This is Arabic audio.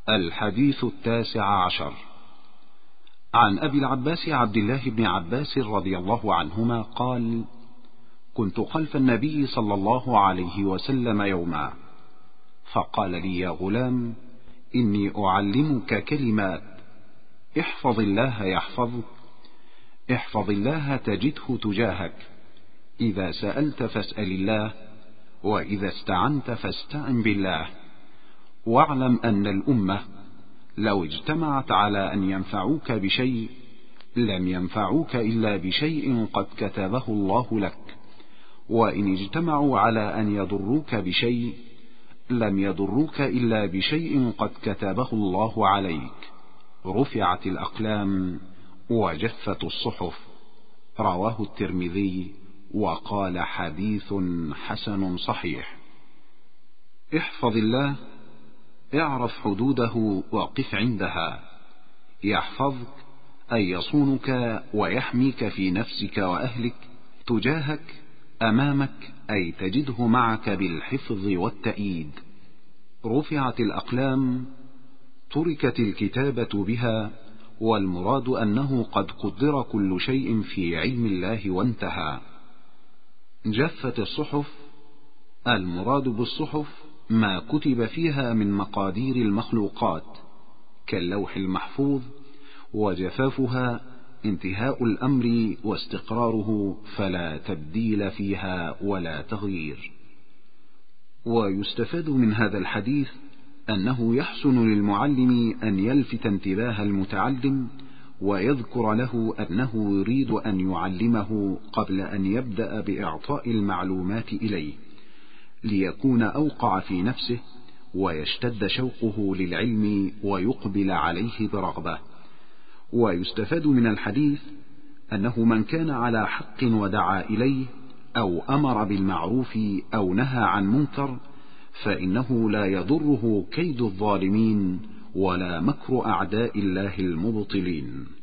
الحديث 19. عن أبي العباس عبد الله بن عباس رضي الله عنهما قال: كنت خلف النبي صلى الله عليه وسلم يوما، فقال لي: يا غلام، إني أعلمك كلمات، احفظ الله يحفظك، احفظ الله تجده تجاهك، إذا سألت فاسأل الله، وإذا استعنت فاستعن بالله، واعلم أن الأمة لو اجتمعت على أن ينفعوك بشيء لم ينفعوك إلا بشيء قد كتبه الله لك، وإن اجتمعوا على أن يضروك بشيء لم يضروك إلا بشيء قد كتبه الله عليك. رفعت الأقلام وجفت الصحف. رواه الترمذي وقال: حديث حسن صحيح. احفظ الله، اعرف حدوده وقف عندها. يحفظك أي يصونك ويحميك في نفسك وأهلك، تجاهك أمامك أي تجده معك بالحفظ والتأييد. رفعت الأقلام، تركت الكتابة بها، والمراد أنه قد قدر كل شيء في علم الله وانتهى. جفت الصحف، المراد بالصحف ما كتب فيها من مقادير المخلوقات كاللوح المحفوظ، وجفافها انتهاء الأمر واستقراره، فلا تبديل فيها ولا تغيير. ويستفاد من هذا الحديث أنه يحسن للمعلم أن يلفت انتباه المتعلم ويذكر له أنه يريد أن يعلمه قبل أن يبدأ بإعطاء المعلومات إليه، ليكون أوقع في نفسه ويشتد شوقه للعلم ويقبل عليه برغبة. ويستفاد من الحديث أنه من كان على حق ودعا إليه أو أمر بالمعروف أو نهى عن منكر، فإنه لا يضره كيد الظالمين ولا مكر أعداء الله المبطلين.